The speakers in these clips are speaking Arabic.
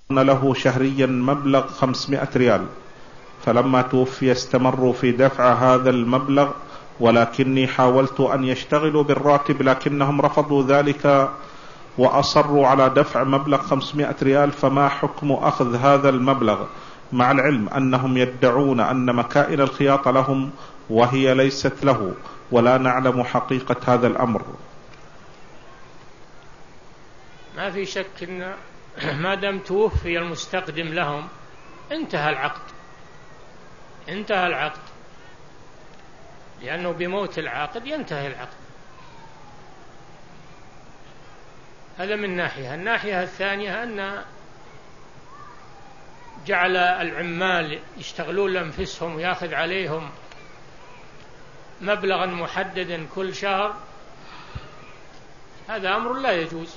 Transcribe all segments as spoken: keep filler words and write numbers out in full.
له شهريا مبلغ خمسمائة ريال، فلما توفي استمروا في دفع هذا المبلغ، ولكني حاولت أن يشتغلوا بالراتب لكنهم رفضوا ذلك وأصروا على دفع مبلغ خمسمائة ريال، فما حكم أخذ هذا المبلغ مع العلم أنهم يدعون أن مكائن الخياطة لهم وهي ليست له، ولا نعلم حقيقة هذا الأمر؟ ما في شك أن ما دام توفي المستقدم لهم انتهى العقد، انتهى العقد، لأنه بموت العاقد ينتهي العقد. هذا من ناحية. الناحية الثانية أن جعل العمال يشتغلون لأنفسهم ويأخذ عليهم مبلغا محددا كل شهر، هذا أمر لا يجوز،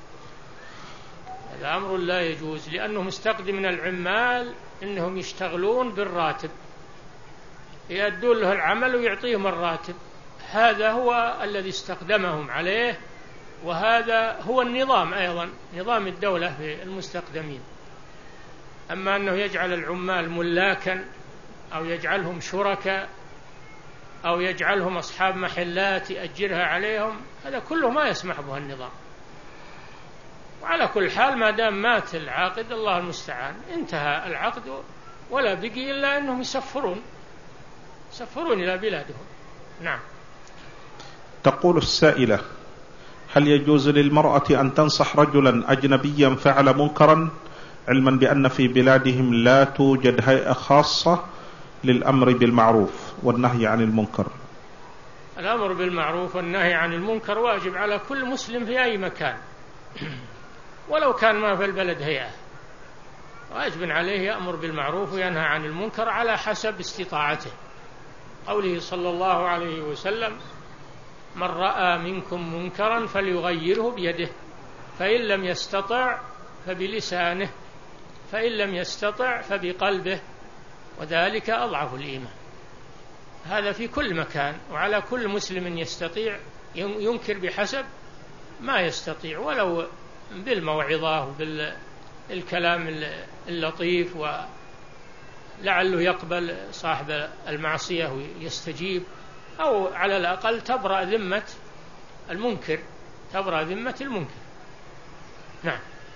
هذا أمر لا يجوز، لأنه مستقدم من العمال إنهم يشتغلون بالراتب، يأدون له العمل ويعطيهم الراتب، هذا هو الذي استخدمهم عليه، وهذا هو النظام أيضا، نظام الدولة في المستخدمين. أما أنه يجعل العمال ملاكا أو يجعلهم شركاء أو يجعلهم أصحاب محلات يأجرها عليهم، هذا كله ما يسمح به النظام. وعلى كل حال ما دام مات العاقد الله المستعان انتهى العقد، ولا بقي إلا أنهم يسفرون يسفرون إلى بلادهم. نعم. تقول السائلة: هل يجوز للمرأة أن تنصح رجلا أجنبيا فعل منكرا، علما بأن في بلادهم لا توجد هيئة خاصة للأمر بالمعروف والنهي عن المنكر؟ الأمر بالمعروف والنهي عن المنكر واجب على كل مسلم في أي مكان ولو كان ما في البلد هيئة، واجب عليه يأمر بالمعروف وينهى عن المنكر على حسب استطاعته. قوله صلى الله عليه وسلم: من رأى منكم منكرا فليغيره بيده، فإن لم يستطع فبلسانه، فإن لم يستطع فبقلبه، وذلك أضعف الإيمان. هذا في كل مكان، وعلى كل مسلم يستطيع ينكر بحسب ما يستطيع، ولو بالموعظة وبالكلام اللطيف، ولعله يقبل صاحب المعصية ويستجيب، أو على الأقل تبرأ ذمة المنكر، تبرأ ذمة المنكر. نعم.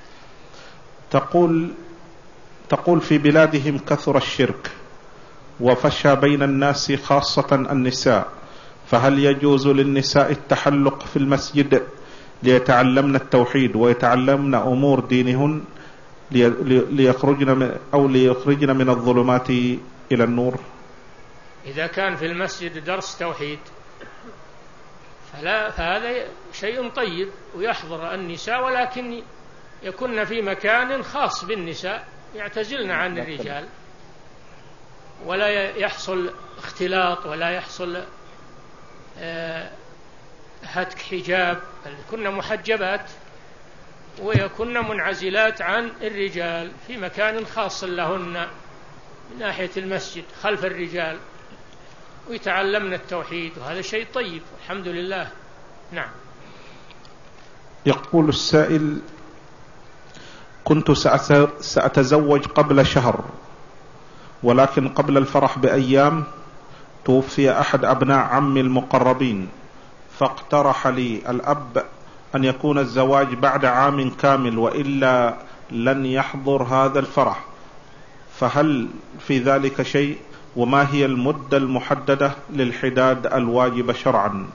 تقول تقول في بلادهم كثر الشرك وفشى بين الناس خاصة النساء، فهل يجوز للنساء التحلق في المسجد ليتعلمن التوحيد ويتعلمن أمور دينهن ليخرجن أو ليخرجن من الظلمات إلى النور؟ إذا كان في المسجد درس توحيد فلا، فهذا شيء طيب، ويحضر النساء، ولكن يكون في مكان خاص بالنساء، يعتزلن عن الرجال، ولا يحصل اختلاط، ولا يحصل هتك حجاب، كن محجبات ويكن منعزلات عن الرجال في مكان خاص لهن من ناحية المسجد خلف الرجال، ويتعلمن التوحيد، وهذا شيء طيب الحمد لله. نعم. يقول السائل: كنت سأتزوج قبل شهر، ولكن قبل الفرح بأيام توفي أحد أبناء عمي المقربين، فاقترح لي الأب أن يكون الزواج بعد عام كامل وإلا لن يحضر هذا الفرح، فهل في ذلك شيء؟ وما هي المدة المحددة للحداد الواجبة شرعا؟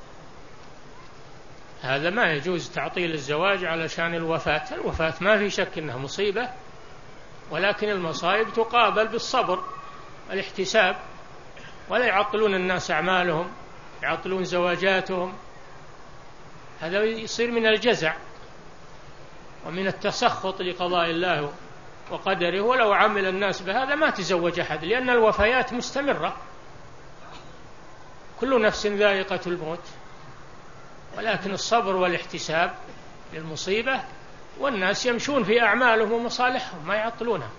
هذا ما يجوز تعطيل الزواج علشان الوفاة. الوفاة ما في شك أنها مصيبة، ولكن المصائب تقابل بالصبر والاحتساب، ولا يعطلون الناس أعمالهم، يعطلون زواجاتهم، هذا يصير من الجزع ومن التسخط لقضاء الله وقدره. ولو عمل الناس بهذا ما تزوج أحد، لأن الوفيات مستمرة، كل نفس ذائقة الموت، ولكن الصبر والاحتساب للمصيبة، والناس يمشون في أعمالهم ومصالحهم ما يعطلونها.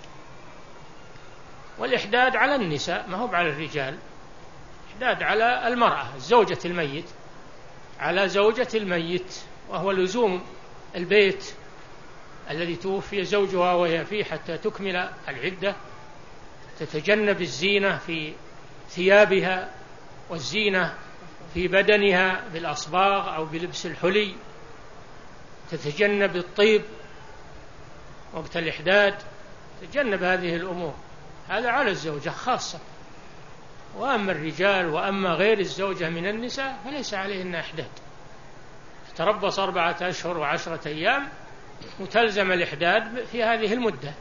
والإحداد على النساء ما هو على الرجال، إحداد على المرأة زوجة الميت، على زوجة الميت، وهو لزوم البيت الذي توفي زوجها وهي فيه حتى تكمل العدة، تتجنب الزينة في ثيابها والزينة في بدنها بالأصباغ أو بلبس الحلي، تتجنب الطيب وقت الإحداد، تتجنب هذه الأمور. هذا على الزوجة خاصة. وأما الرجال وأما غير الزوجة من النساء فليس عليهن إحداد، تتربص أربعة أشهر وعشرة أيام وتلزم الإحداد في هذه المدة.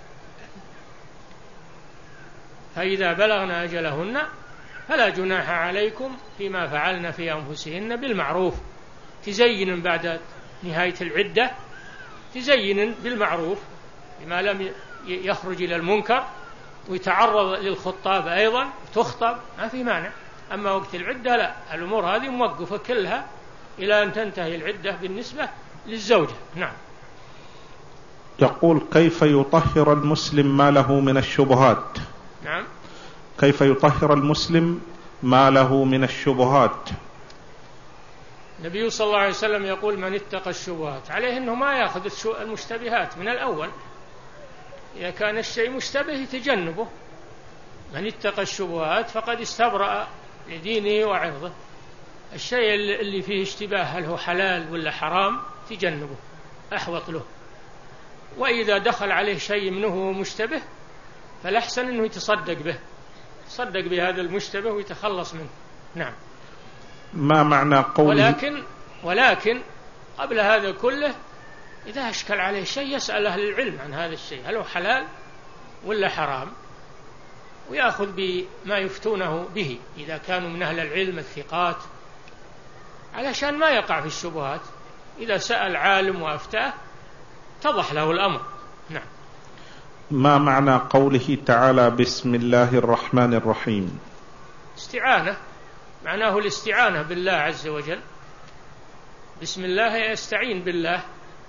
فإذا بلغن أجلهن فلا جناح عليكم فيما فعلن في أنفسهن بالمعروف. تزين بعد نهاية العدة، تزين بالمعروف بما لم يخرج إلى المنكر، ويتعرض للخطاب أيضا تخطب، ما في مانع. أما وقت العدة لا، الأمور هذه موقفة كلها إلى أن تنتهي العدة بالنسبة للزوجة. نعم. يقول: كيف يطهر المسلم ماله من الشبهات؟ نعم. كيف يطهر المسلم ماله من الشبهات؟ النبي صلى الله عليه وسلم يقول: من اتقى الشبهات، عليه أنه ما يأخذ المشتبهات من الأول. إذا كان الشيء مشتبه يتجنبه. من اتقى الشبهات فقد استبرأ لدينه وعرضه. الشيء اللي فيه اشتباه هل هو حلال ولا حرام تجنبه، أحوط له. وإذا دخل عليه شيء منه مشتبه فالأحسن أنه يتصدق به، يتصدق بهذا المشتبه ويتخلص منه. نعم. ما معنى قوله؟ ولكن ولكن قبل هذا كله إذا أشكل عليه شيء يسأل أهل العلم عن هذا الشيء هل هو حلال ولا حرام، ويأخذ بما يفتونه به إذا كانوا من أهل العلم الثقات، علشان ما يقع في الشبهات. إذا سأل عالم وأفتاه اتضح له الأمر. نعم. ما معنى قوله تعالى: بسم الله الرحمن الرحيم؟ استعانة، معناه الاستعانة بالله عز وجل. بسم الله يستعين بالله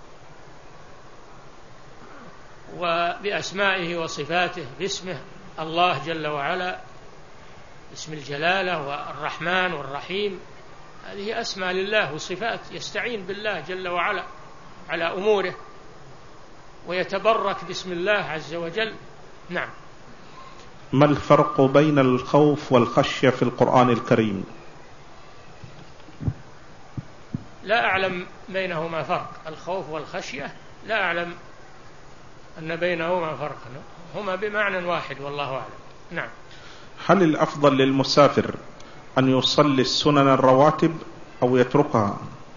وبأسمائه وصفاته، باسمه الله جل وعلا، اسم الجلالة والرحمن والرحيم، هذه أسماء لله وصفات. يستعين بالله جل وعلا على أموره ويتبرك باسم الله عز وجل. نعم. ما الفرق بين الخوف والخشية في القرآن الكريم؟ لا أعلم بينهما فرق. الخوف والخشية لا أعلم أن بينهما فرق، هما بمعنى واحد والله أعلم. نعم. هل الأفضل للمسافر أن يصلي السنن الرواتب أو يتركها؟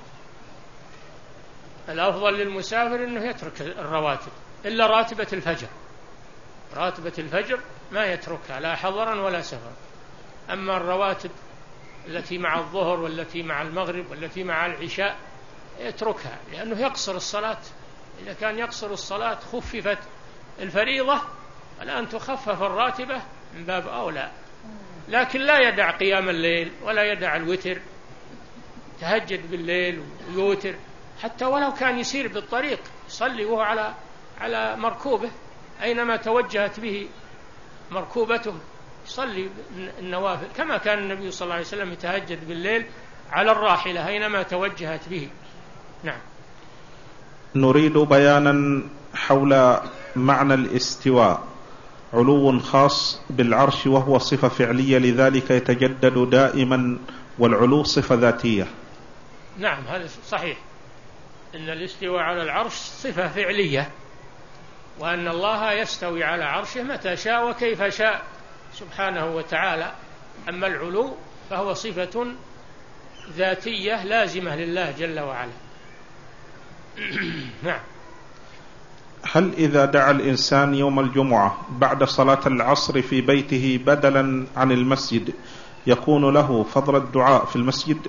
الأفضل للمسافر أنه يترك الرواتب إلا راتبة الفجر. راتبة الفجر ما يتركها لا حضرا ولا سفرا. أما الرواتب التي مع الظهر والتي مع المغرب والتي مع العشاء يتركها، لأنه يقصر الصلاة. إذا كان يقصر الصلاة خففت الفريضة، الآن تخفف الراتبة من باب أولى. لكن لا يدع قيام الليل ولا يدع الوتر، تهجد بالليل ويوتر، حتى ولو كان يسير بالطريق يصلي وهو على على مركوبه، أينما توجهت به مركوبته يصلي النوافل، كما كان النبي صلى الله عليه وسلم يتهجد بالليل على الراحلة أينما توجهت به. نعم. نريد بيانا حول معنى الاستواء. علو خاص بالعرش وهو صفة فعلية لذلك يتجدد دائما، والعلو صفة ذاتية. نعم، هذا صحيح، إن الاستواء على العرش صفة فعلية، وأن الله يستوي على عرشه متى شاء وكيف شاء سبحانه وتعالى. أما العلو فهو صفة ذاتية لازمة لله جل وعلا. نعم. هل إذا دعا الإنسان يوم الجمعة بعد صلاة العصر في بيته بدلا عن المسجد يكون له فضل الدعاء في المسجد؟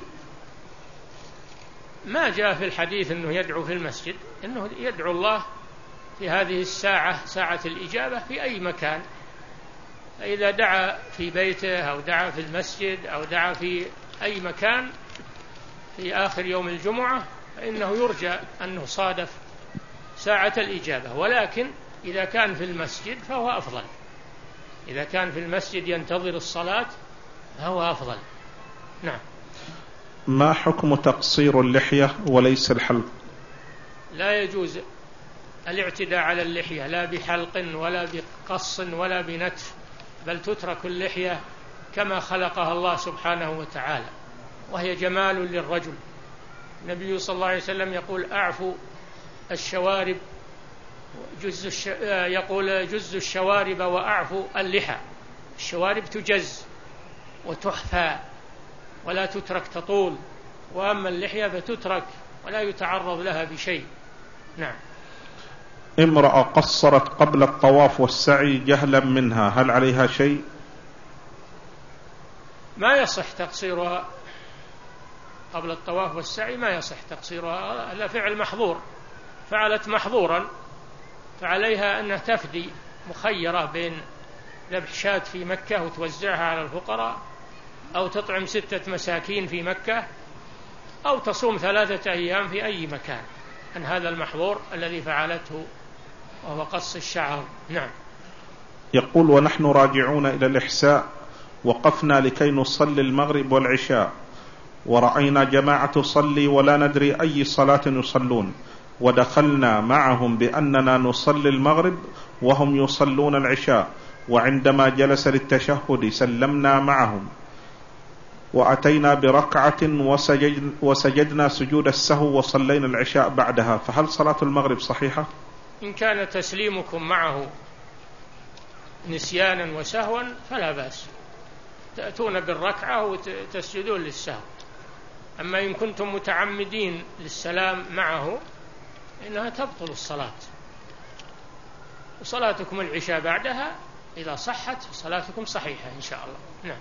ما جاء في الحديث أنه يدعو في المسجد، أنه يدعو الله في هذه الساعة، ساعة الإجابة، في أي مكان. فإذا دعا في بيته أو دعا في المسجد أو دعا في أي مكان في آخر يوم الجمعة فإنه يرجى أنه صادف ساعة الإجابة. ولكن إذا كان في المسجد فهو أفضل، إذا كان في المسجد ينتظر الصلاة فهو أفضل. نعم. ما حكم تقصير اللحية وليس الحلق؟ لا يجوز الاعتداء على اللحية، لا بحلق ولا بقص ولا بنتف، بل تترك اللحية كما خلقها الله سبحانه وتعالى، وهي جمال للرجل. النبي صلى الله عليه وسلم يقول أعفوا الشوارب جز الش... يقول جز الشوارب وأعفوا اللحى. الشوارب تجز وتحفى ولا تترك تطول، وأما اللحية فتترك ولا يتعرض لها بشيء. نعم. امرأة قصرت قبل الطواف والسعي جهلا منها، هل عليها شيء؟ ما يصح تقصيرها قبل الطواف والسعي، ما يصح تقصيرها، هذا فعل محظور، فعلت محظورا، فعليها أنها تفدي، مخيرة بين ذبح شاة في مكة وتوزعها على الفقراء، أو تطعم ستة مساكين في مكة، أو تصوم ثلاثة أيام في أي مكان عن هذا المحظور الذي فعلته وهو قص الشعر. نعم. يقول ونحن راجعون إلى الإحساء وقفنا لكي نصلي المغرب والعشاء، ورأينا جماعة تصلي ولا ندري أي صلاة يصلون، ودخلنا معهم بأننا نصلي المغرب وهم يصلون العشاء، وعندما جلس للتشهد سلمنا معهم، وأتينا بركعة وسجد وسجدنا سجود السهو وصلينا العشاء بعدها، فهل صلاة المغرب صحيحة؟ إن كان تسليمكم معه نسيانا وسهوا فلا بأس، تأتون بالركعة وتسجدون للسهو. أما إن كنتم متعمدين للسلام معه إنها تبطل الصلاة، وصلاتكم العشاء بعدها إذا صحت صلاتكم صحيحة إن شاء الله. نعم.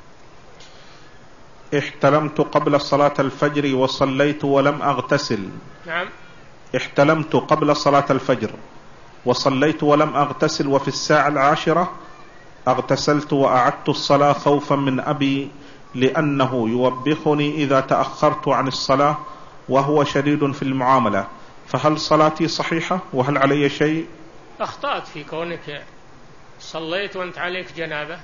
احتلمت قبل صلاة الفجر وصليت ولم أغتسل. نعم. احتلمت قبل صلاة الفجر وصليت ولم أغتسل، وفي الساعة العاشرة اغتسلت وأعدت الصلاة خوفا من أبي لأنه يوبخني إذا تأخرت عن الصلاة وهو شديد في المعاملة، فهل صلاتي صحيحة وهل علي شيء؟ أخطأت في كونك صليت وأنت عليك جنابة،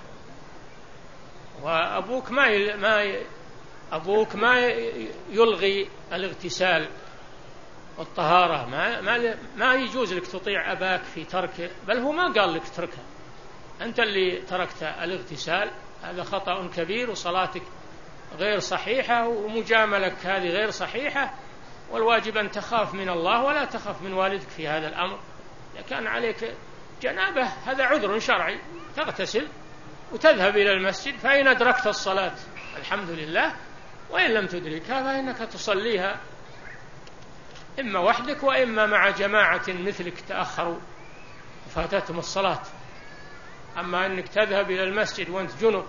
وأبوك ما ي... ما ي... أبوك ما يلغي الاغتسال والطهارة، ما ما ما يجوز لك تطيع أباك في تركه، بل هو ما قال لك تركه، أنت اللي تركت الاغتسال. هذا خطأ كبير، وصلاتك غير صحيحة، ومجاملك هذه غير صحيحة، والواجب أن تخاف من الله ولا تخاف من والدك في هذا الأمر. إذا كان عليك جنابة هذا عذر شرعي، تغتسل وتذهب إلى المسجد، فإن أدركت الصلاة الحمد لله، وإن لم تدركها فإنك تصليها إما وحدك وإما مع جماعة مثلك تأخروا وفاتتهم الصلاة. أما أنك تذهب إلى المسجد وأنت جنب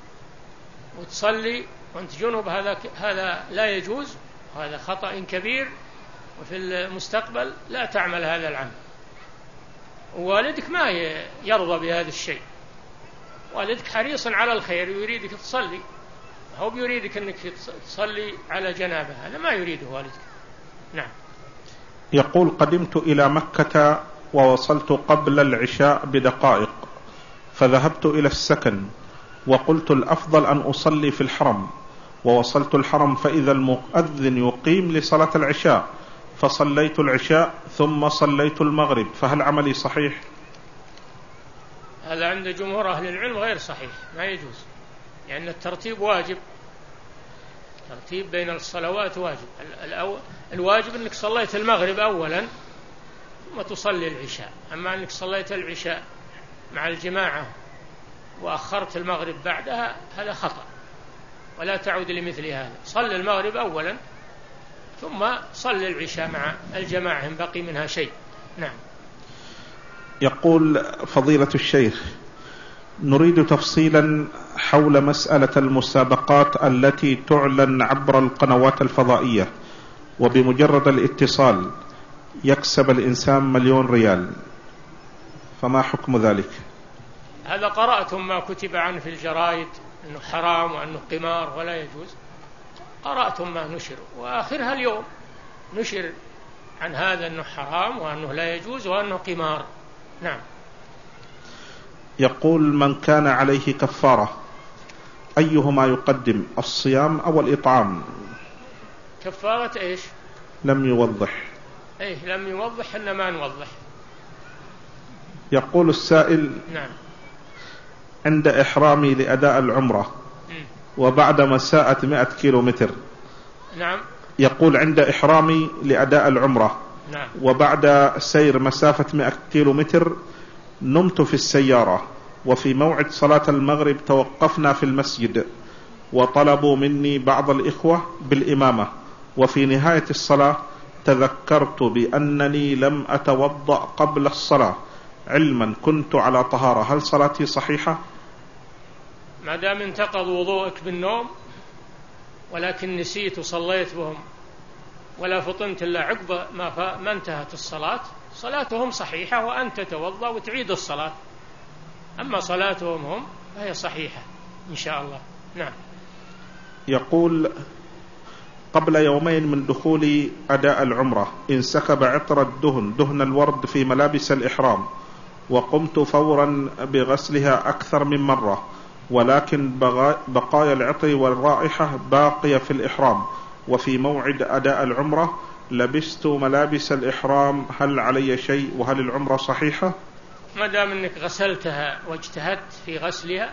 وتصلي وأنت جنب هذا هذا لا يجوز، وهذا خطأ كبير، وفي المستقبل لا تعمل هذا العمل. ووالدك ما يرضى بهذا الشيء، والدك حريص على الخير ويريدك تصلي، هو بيريدك أنك تصلي على جنابه، هذا ما يريده والدك. نعم. يقول قدمت إلى مكة ووصلت قبل العشاء بدقائق، فذهبت إلى السكن وقلت الأفضل أن أصلي في الحرم، ووصلت الحرم فإذا المؤذن يقيم لصلاة العشاء، فصليت العشاء ثم صليت المغرب، فهل عملي صحيح؟ هذا عند جمهور أهل العلم غير صحيح، ما يجوز، لأن يعني الترتيب واجب، ترتيب بين الصلوات واجب. الواجب أنك صليت المغرب أولا ثم تصلي العشاء، أما أنك صليت العشاء مع الجماعة وأخرت المغرب بعدها هذا خطأ، ولا تعود لمثل هذا. صل المغرب أولا ثم صل العشاء مع الجماعة إن بقي منها شيء. نعم. يقول فضيلة الشيخ نريد تفصيلا حول مسألة المسابقات التي تعلن عبر القنوات الفضائية، وبمجرد الاتصال يكسب الإنسان مليون ريال، فما حكم ذلك؟ هذا قرأتم ما كتب عنه في الجرائد أنه حرام وأنه قمار ولا يجوز، قرأتم ما نشر، وآخرها اليوم نشر عن هذا أنه حرام وأنه لا يجوز وأنه قمار. نعم. يقول من كان عليه كفارة أيهما يقدم، الصيام أو الإطعام؟ كفارة إيش؟ لم يوضح. إيه لم يوضح، إنما نوضح. يقول السائل: نعم. عند إحرامي لأداء العمرة وبعد مساءة مئة كيلو متر. نعم. يقول: عند إحرامي لأداء العمرة نعم. وبعد سير مسافة مئة كيلو متر نمت في السيارة، وفي موعد صلاة المغرب توقفنا في المسجد وطلبوا مني بعض الإخوة بالإمامة، وفي نهاية الصلاة تذكرت بأنني لم أتوضأ قبل الصلاة علما كنت على طهارة، هل صلاتي صحيحة؟ ما دام انتقض وضوءك بالنوم ولكن نسيت وصليت بهم ولا فطنت إلا عقب ما, ما انتهت الصلاة، صلاتهم صحيحة وأنت تتوضأ وتعيد الصلاة. أما صلاتهم هم فهي صحيحة إن شاء الله. نعم. يقول: قبل يومين من دخول أداء العمرة انسكب عطر الدهن دهن الورد في ملابس الإحرام، وقمت فورا بغسلها أكثر من مرة، ولكن بقايا العطر والرائحة باقية في الإحرام، وفي موعد أداء العمرة لبست ملابس الإحرام، هل علي شيء وهل العمرة صحيحة؟ ما دام أنك غسلتها واجتهدت في غسلها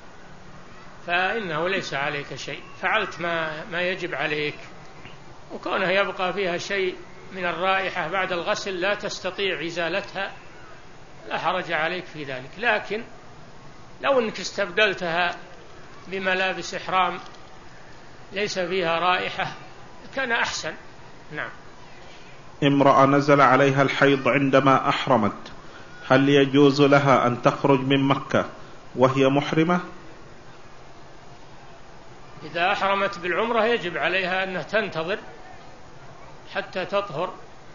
فإنه ليس عليك شيء، فعلت ما, ما يجب عليك، وكونها يبقى فيها شيء من الرائحة بعد الغسل لا تستطيع إزالتها لا حرج عليك في ذلك. لكن لو أنك استبدلتها بملابس إحرام ليس فيها رائحة كان أحسن. نعم. امرأة نزل عليها الحيض عندما أحرمت، هل يجوز لها أن تخرج من مكة وهي محرمة؟ إذا أحرمت بالعمرة يجب عليها أنها تنتظر حتى تطهر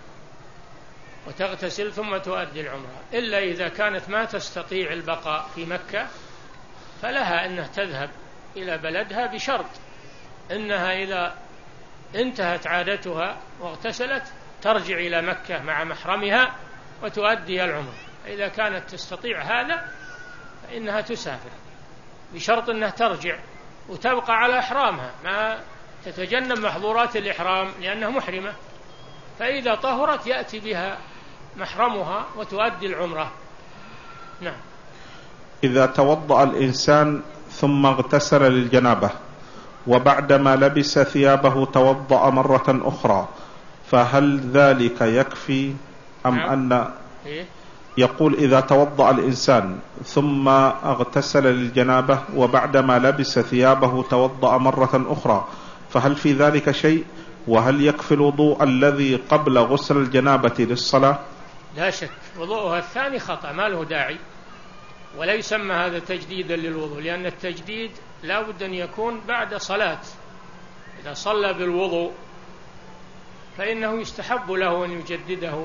وتغتسل ثم تؤدي العمرة، إلا إذا كانت ما تستطيع البقاء في مكة فلها أنها تذهب إلى بلدها، بشرط أنها إذا انتهت عادتها واغتسلت ترجع إلى مكة مع محرمها وتؤدي العمرة. إذا كانت تستطيع هذا فإنها تسافر، بشرط أنها ترجع وتبقى على إحرامها، ما تتجنب محظورات الإحرام لأنها محرمة، فإذا طهرت يأتي بها محرمها وتؤدي العمرة. نعم. إذا توضأ الإنسان ثم اغتسل للجنابة وبعدما لبس ثيابه توضأ مرة أخرى، فهل ذلك يكفي أم نعم. أن إيه؟ يقول: إذا توضأ الإنسان ثم اغتسل للجنابة وبعدما لبس ثيابه توضأ مرة أخرى، فهل في ذلك شيء؟ وهل يكفي الوضوء الذي قبل غسل الجنابة للصلاة؟ لا شك وضوءها الثاني خطأ ما له داعي، ولا يسمى هذا تجديدا للوضوء، لأن التجديد لا بد أن يكون بعد صلاة. إذا صلى بالوضوء فإنه يستحب له أن يجدده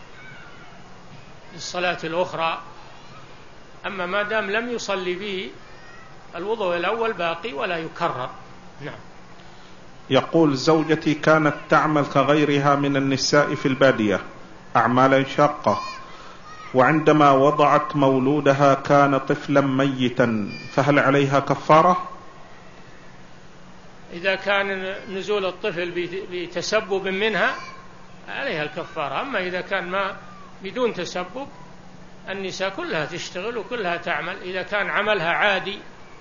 للصلاة الأخرى، أما ما دام لم يصلي به الوضوء الأول باقي ولا يكرر. نعم. يقول: زوجتي كانت تعمل كغيرها من النساء في البادية أعمالا شاقة، وعندما وضعت مولودها كان طفلا ميتا، فهل عليها كفارة؟ إذا كان نزول الطفل بتسبب منها عليها الكفارة، أما إذا كان ما بدون تسبب النساء كلها تشتغل وكلها تعمل، إذا كان عملها عادي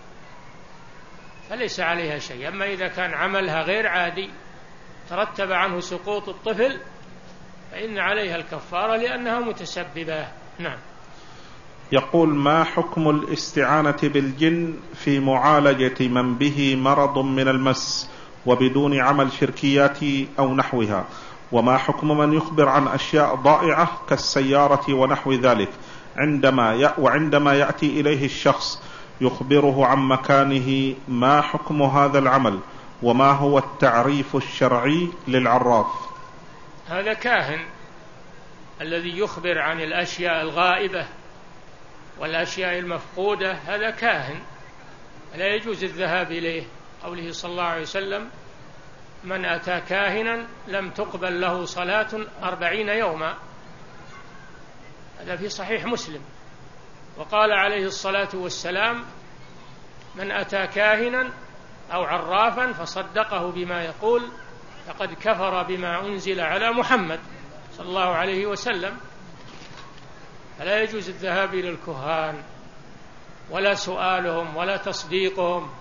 فليس عليها شيء، أما إذا كان عملها غير عادي ترتب عنه سقوط الطفل فإن عليها الكفارة لأنها متسببة. نعم. يقول: ما حكم الاستعانة بالجن في معالجة من به مرض من المس وبدون عمل شركيات أو نحوها؟ وما حكم من يخبر عن أشياء ضائعة كالسيارة ونحو ذلك عندما ي... وعندما يأتي إليه الشخص يخبره عن مكانه، ما حكم هذا العمل وما هو التعريف الشرعي للعراف؟ هذا كاهن الذي يخبر عن الأشياء الغائبة والأشياء المفقودة، هذا كاهن لا يجوز الذهاب إليه، قوله صلى الله عليه وسلم: من أتى كاهنا لم تقبل له صلاة أربعين يوما، هذا في صحيح مسلم. وقال عليه الصلاة والسلام: من أتى كاهنا أو عرافا فصدقه بما يقول فقد كفر بما أنزل على محمد صلى الله عليه وسلم. فلا يجوز الذهاب إلى الكهان ولا سؤالهم ولا تصديقهم،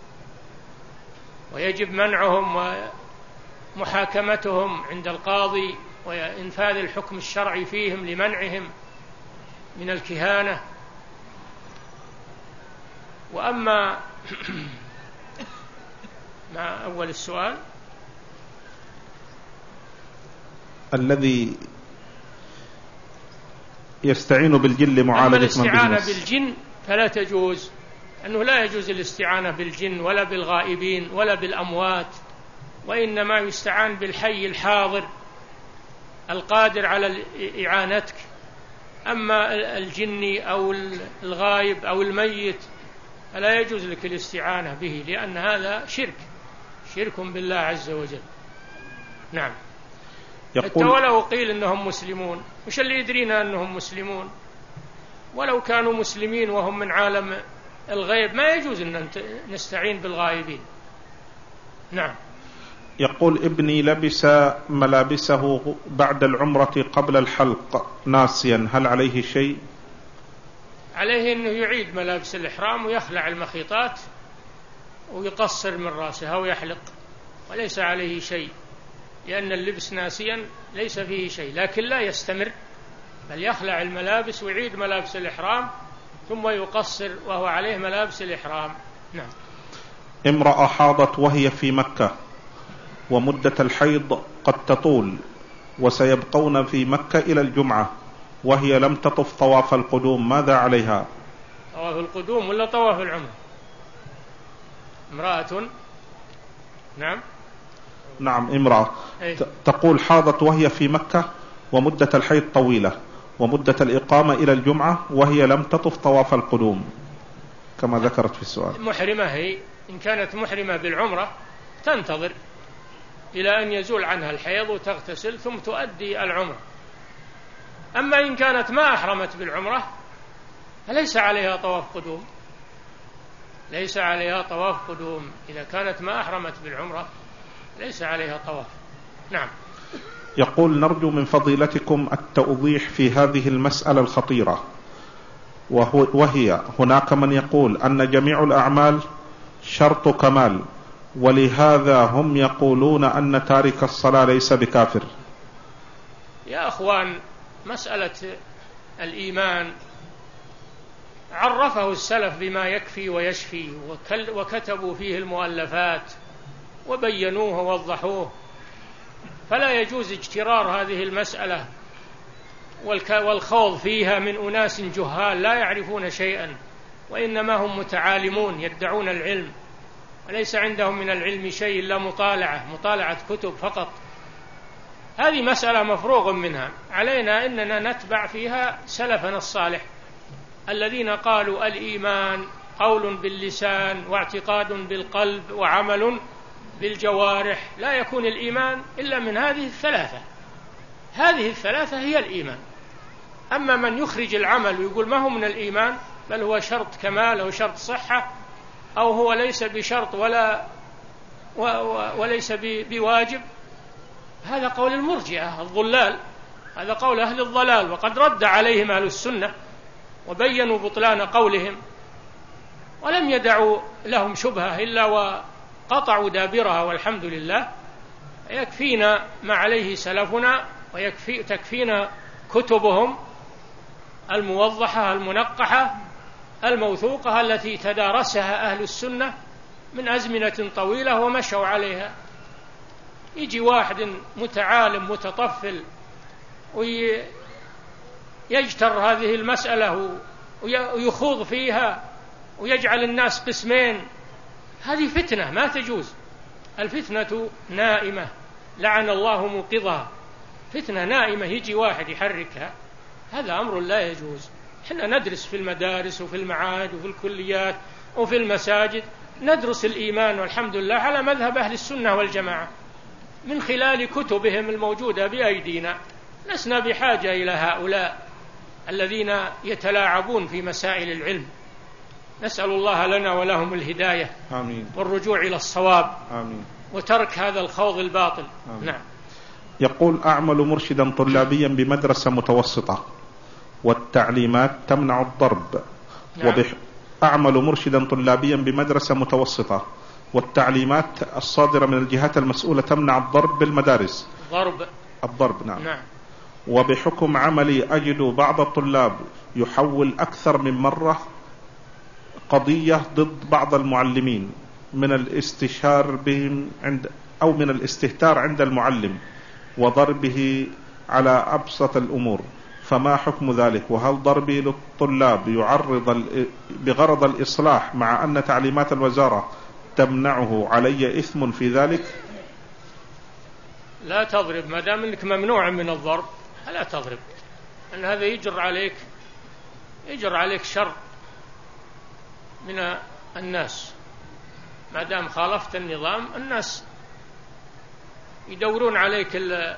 ويجب منعهم ومحاكمتهم عند القاضي وإنفاذ الحكم الشرعي فيهم لمنعهم من الكهانة. وأما مع أول السؤال الذي يستعين بالجن لمعالجة من بالمس. الاستعانة بالجن فلا تجوز، أنه لا يجوز الاستعانة بالجن ولا بالغائبين ولا بالأموات، وإنما يستعان بالحي الحاضر القادر على إعانتك. أما الجني أو الغائب أو الميت فلا يجوز لك الاستعانة به، لأن هذا شرك شرك بالله عز وجل. نعم. حتى ولو قيل أنهم مسلمون، وش اللي يدرينا أنهم مسلمون؟ ولو كانوا مسلمين وهم من عالم الغيب ما يجوز أن نستعين بالغائبين. نعم. يقول ابني لبس ملابسه بعد العمرة قبل الحلق ناسيا، هل عليه شيء؟ عليه أنه يعيد ملابس الإحرام ويخلع المخيطات ويقصر من رأسه أو يحلق، وليس عليه شيء، لأن اللبس ناسيا ليس فيه شيء، لكن لا يستمر، بل يخلع الملابس ويعيد ملابس الإحرام ثم يقصر وهو عليه ملابس الإحرام. نعم. امرأة حاضت وهي في مكة ومدة الحيض قد تطول وسيبقون في مكة إلى الجمعة وهي لم تطف طواف القدوم، ماذا عليها؟ طواف القدوم ولا طواف العمرة؟ امرأة نعم نعم امرأة أي. تقول حاضت وهي في مكة ومدة الحيض طويلة ومدة الإقامة إلى الجمعة وهي لم تطف طواف القدوم كما ذكرت في السؤال. محرمة هي، إن كانت محرمة بالعمرة تنتظر إلى أن يزول عنها الحيض وتغتسل ثم تؤدي العمرة. أما إن كانت ما أحرمت بالعمرة فليس عليها طواف قدوم، ليس عليها طواف قدوم إذا كانت ما أحرمت بالعمرة ليس عليها طواف. نعم. يقول نرجو من فضيلتكم التوضيح في هذه المسألة الخطيرة، وهي هناك من يقول أن جميع الأعمال شرط كمال، ولهذا هم يقولون أن تارك الصلاة ليس بكافر. يا أخوان، مسألة الإيمان عرفه السلف بما يكفي ويشفي، وكتبوا فيه المؤلفات وبينوه ووضحوه، فلا يجوز اجترار هذه المسألة والخوض فيها من أناس جهال لا يعرفون شيئا، وإنما هم متعالمون يدعون العلم وليس عندهم من العلم شيء إلا مطالعة مطالعة كتب فقط. هذه مسألة مفروغ منها، علينا أننا نتبع فيها سلفنا الصالح الذين قالوا الإيمان قول باللسان واعتقاد بالقلب وعمل بالجوارح، لا يكون الإيمان إلا من هذه الثلاثة، هذه الثلاثة هي الإيمان. أما من يخرج العمل ويقول ما هو من الإيمان بل هو شرط كمال أو شرط صحة أو هو ليس بشرط ولا و و وليس بواجب، هذا قول المرجئة الضلال، هذا قول أهل الضلال، وقد رد عليهم أهل السنة وبينوا بطلان قولهم ولم يدعوا لهم شبهة إلا وقطعوا دابرها، والحمد لله. يكفينا ما عليه سلفنا ويكفي تكفينا كتبهم الموضحة المنقحة الموثوقة التي تدارسها أهل السنة من أزمنة طويلة ومشوا عليها. يجي واحد متعالم متطفل ويجتر هذه المسألة ويخوض فيها ويجعل الناس قسمين، هذه فتنة ما تجوز. الفتنة نائمة لعن الله موقظها، فتنة نائمة يجي واحد يحركها، هذا أمر لا يجوز. حنا ندرس في المدارس وفي المعاهد وفي الكليات وفي المساجد، ندرس الإيمان والحمد لله على مذهب أهل السنة والجماعة من خلال كتبهم الموجودة بأيدينا. لسنا بحاجة إلى هؤلاء الذين يتلاعبون في مسائل العلم. نسأل الله لنا ولهم الهداية آمين، والرجوع إلى الصواب آمين، وترك هذا الخوض الباطل. آمين. نعم. يقول أعمل مرشدا طلابيا بمدرسة متوسطة، والتعليمات تمنع الضرب. نعم. وبح... أعمل مرشدا طلابيا بمدرسة متوسطة، والتعليمات الصادرة من الجهات المسؤولة تمنع الضرب بالمدارس. ضرب الضرب نعم. نعم. وبحكم عملي أجد بعض الطلاب يحول أكثر من مرة قضية ضد بعض المعلمين من الاستشار بهم عند أو من الاستهتار عند المعلم وضربه على أبسط الأمور، فما حكم ذلك؟ وهل ضربي للطلاب يعرض بغرض الإصلاح مع أن تعليمات الوزارة تمنعه علي إثم في ذلك؟ لا تضرب، ما دام أنك ممنوع من الضرب لا تضرب، أن هذا يجر عليك يجر عليك شر من الناس. ما دام خالفت النظام الناس يدورون عليك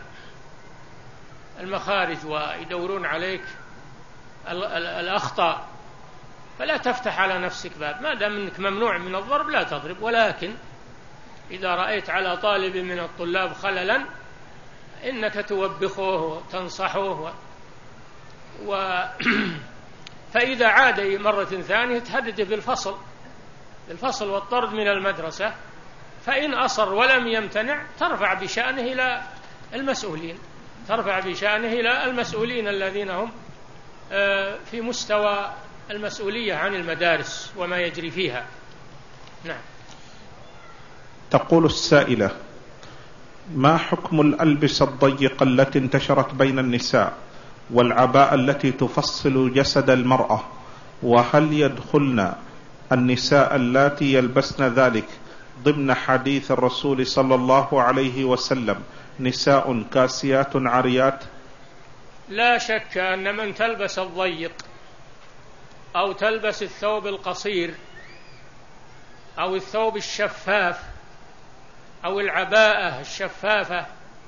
المخارج ويدورون عليك الأخطاء، فلا تفتح على نفسك باب. ما دام أنك ممنوع من الضرب لا تضرب، ولكن إذا رأيت على طالب من الطلاب خللا إنك توبخه وتنصحه و... و... فإذا عاد مرة ثانية تهدده بالفصل بالفصل والطرد من المدرسة، فإن أصر ولم يمتنع ترفع بشأنه إلى المسؤولين ترفع بشأنه إلى المسؤولين الذين هم في مستوى المسؤولية عن المدارس وما يجري فيها. نعم. تقول السائلة: ما حكم الألبسة الضيقة التي انتشرت بين النساء والعباءة التي تفصل جسد المرأة، وهل يدخلن النساء اللاتي يلبسن ذلك ضمن حديث الرسول صلى الله عليه وسلم نساء كاسيات عاريات؟ لا شك أن من تلبس الضيق أو تلبس الثوب القصير أو الثوب الشفاف أو العباءة الشفافة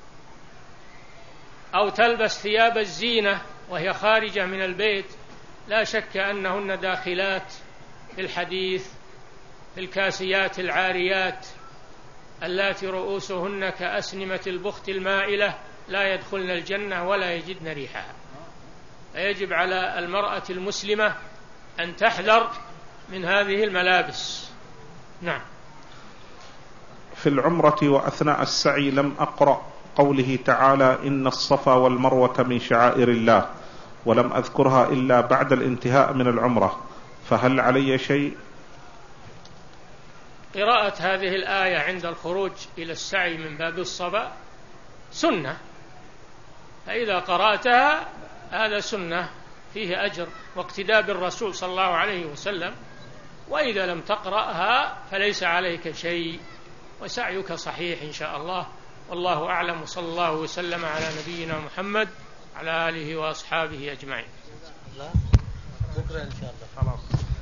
أو تلبس ثياب الزينة وهي خارجة من البيت، لا شك أنهن داخلات في الحديث في الكاسيات العاريات اللاتي رؤوسهن كأسنمة البخت المائلة لا يدخلن الجنة ولا يجدن ريحها. فيجب على المرأة المسلمة أن تحذر من هذه الملابس. نعم. في العمرة وأثناء السعي لم أقرأ قوله تعالى: إن الصفا والمروة من شعائر الله، ولم أذكرها إلا بعد الانتهاء من العمرة، فهل علي شيء؟ قراءة هذه الآية عند الخروج إلى السعي من باب الصفا سنة، فإذا قرأتها هذا سنة فيه أجر واقتداء بالرسول صلى الله عليه وسلم، وإذا لم تقرأها فليس عليك شيء وسعيك صحيح إن شاء الله، والله أعلم. وصلى الله وسلم على نبينا محمد على آله وأصحابه أجمعين. بكرة إن شاء الله. خلاص.